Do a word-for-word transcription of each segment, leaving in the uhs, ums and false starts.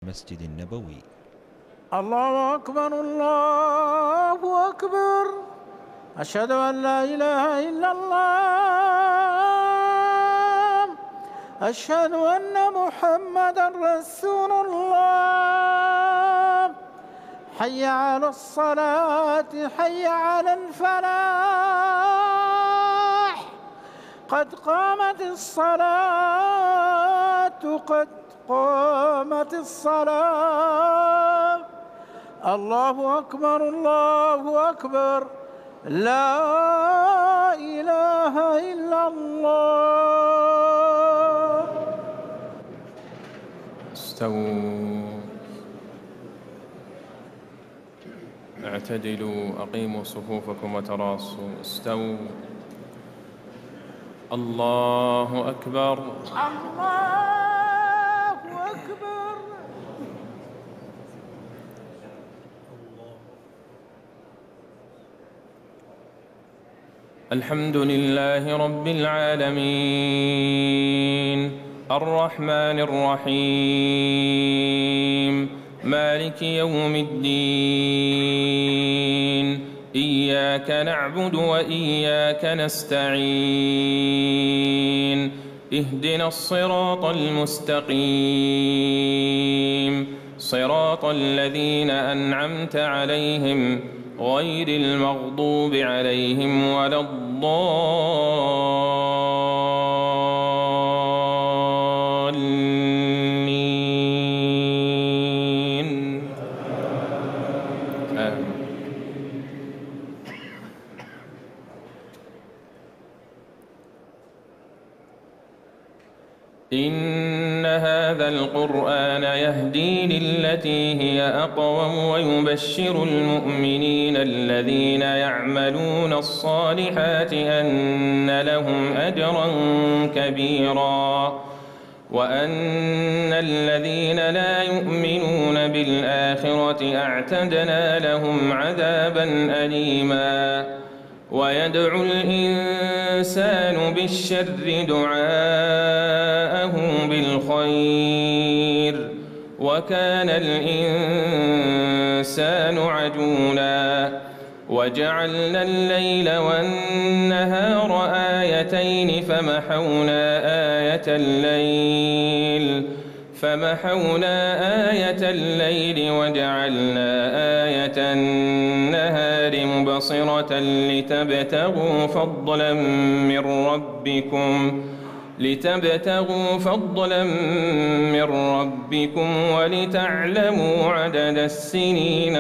المسجد النبوي. الله أكبر الله أكبر، أشهد أن لا إله إلا الله، أشهد أن محمدًا رسول الله. حي على الصلاة، حي على الفلاح، قد قامت الصلاة، قد قامت الصلاة. الله أكبر الله أكبر، لا إله إلا الله. استووا، اعتدلوا، أقيموا صفوفكم وتراصوا. استووا. الله أكبر الله أكبر. الحمد لله رب العالمين، الرحمن الرحيم، مالك يوم الدين، إياك نعبد وإياك نستعين، اهدنا الصراط المستقيم، صراط الذين أنعمت عليهم غير المغضوب عليهم ولا الضالين. آمين. إن هذا القرآن يهدي للتي هي أقوم ويبشر المؤمنين الذين يعملون الصالحات أن لهم أجرا كبيرا، وأن الذين لا يؤمنون بالآخرة أعتدنا لهم عذابا أليما. ويدعو الإنسان بالشر دعاءه بالخير، وكان الإنسان عجولا. وجعلنا الليل والنهار آيتين فمحونا آية الليل فمحونا آية الليل وجعلنا آية النهار مبصرة لتبتغوا فضلا من ربكم لتبتغوا فضلا من ربكم ولتعلموا عدد السنين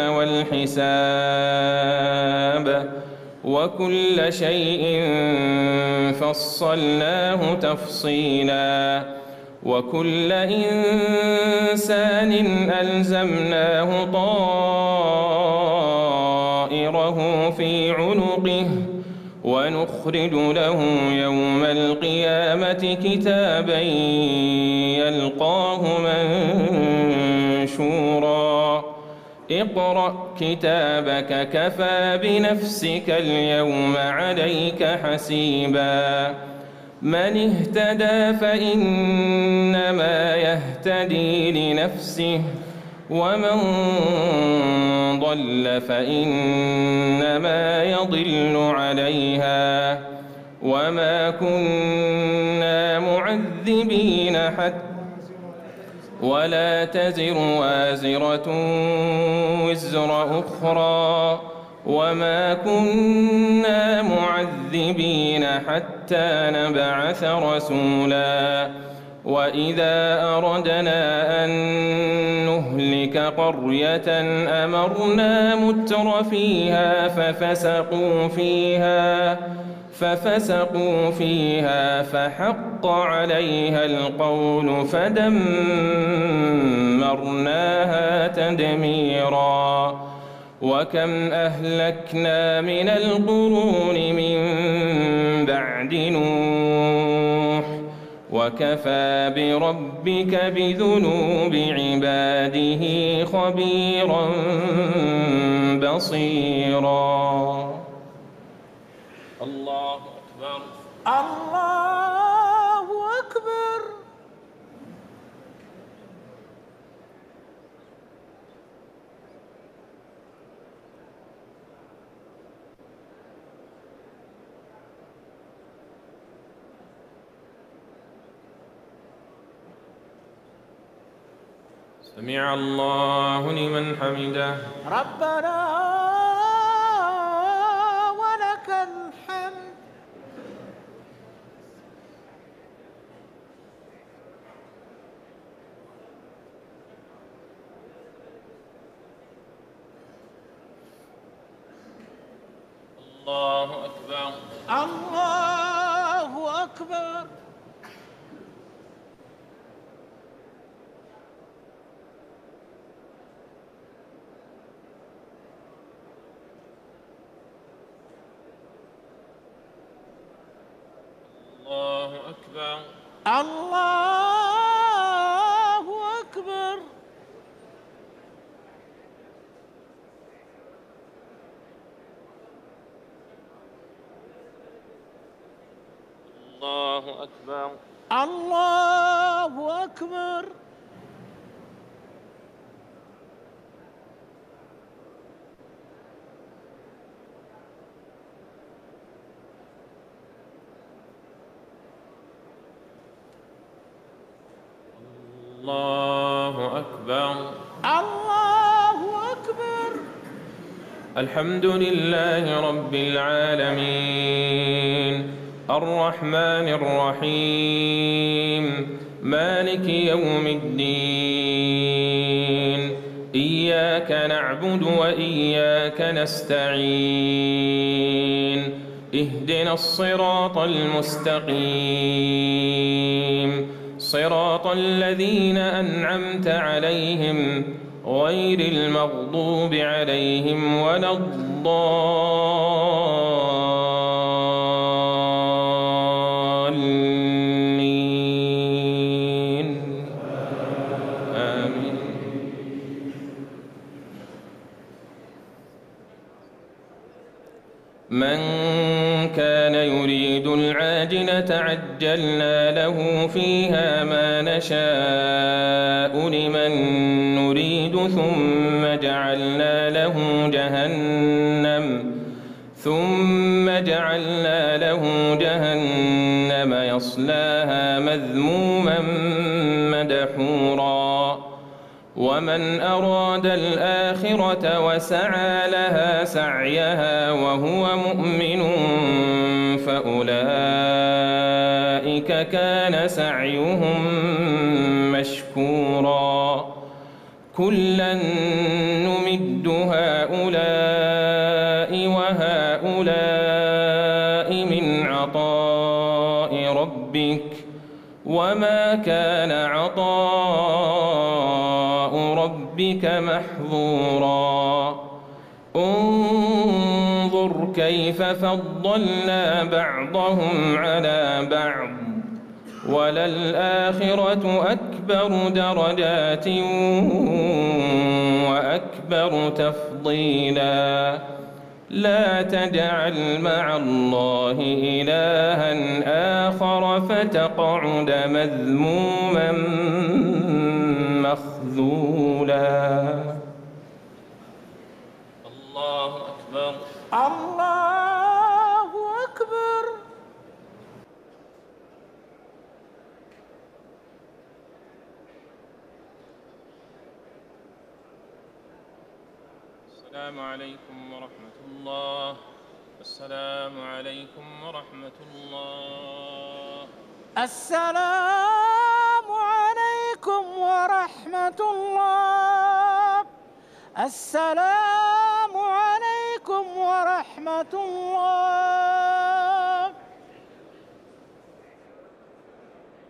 والحساب، وكل شيء فصلناه تفصيلا. وكل إنسان ألزمناه طائره في عنقه، ونخرج له يوم القيامة كتابا يلقاه منشورا. اقرأ كتابك كفى بنفسك اليوم عليك حسيبا. من اهتدى فإنما يهتدي لنفسه، ومن ضل فإنما يضل عليها. وما كنا معذبين حتى ولا تزر وازرة وزر أخرى، وما كنا معذبين حتى نبعث رسولا. وإذا أردنا أن نهلك قرية أمرنا متر فيها ففسقوا فيها ففسقوا فيها فحق عليها القول فدمرناها تدميرا. وكم أهلكنا من القرون من بعد نوح، وكفى بربك بذنوب عباده خبيرا بصيرا. الله أكبر الله أكبر. سمع الله لمن حمده. ربنا ولك الحمد. الله أكبر. الله أكبر. الله أكبر. الله أكبر. الله أكبر. الله أكبر. الله أكبر. الله أكبر. الحمد لله رب العالمين الرحمن الرحيم مالك يوم الدين إياك نعبد وإياك نستعين اهدنا الصراط المستقيم صراط الذين أنعمت عليهم غير المغضوب عليهم ولا الضالين آمين. من كان يريد العاجلة عجلنا له فيها ما نشاء لمن نريد ثم جعلنا له جهنم ثم جعلنا له جهنم يصلاها مذموما مدحورا ومن أراد الآخرة وسعى لها سعيها وهو مؤمن فأولئك كان سعيهم مشكورا كلا نمد هؤلاء وهؤلاء من عطاء ربك وما كان عطاء ربك محظورا انظر كيف فضلنا بعضهم على بعض وللآخرة أكبر درجات وأكبر تفضيلا لا تجعل مع الله إلها آخر فتقعد مذموما مخذولا. الله أكبر. الله أكبر. السلام عليكم ورحمة الله. السلام عليكم ورحمة الله. السلام عليكم ورحمة الله. السلام عليكم ورحمة الله.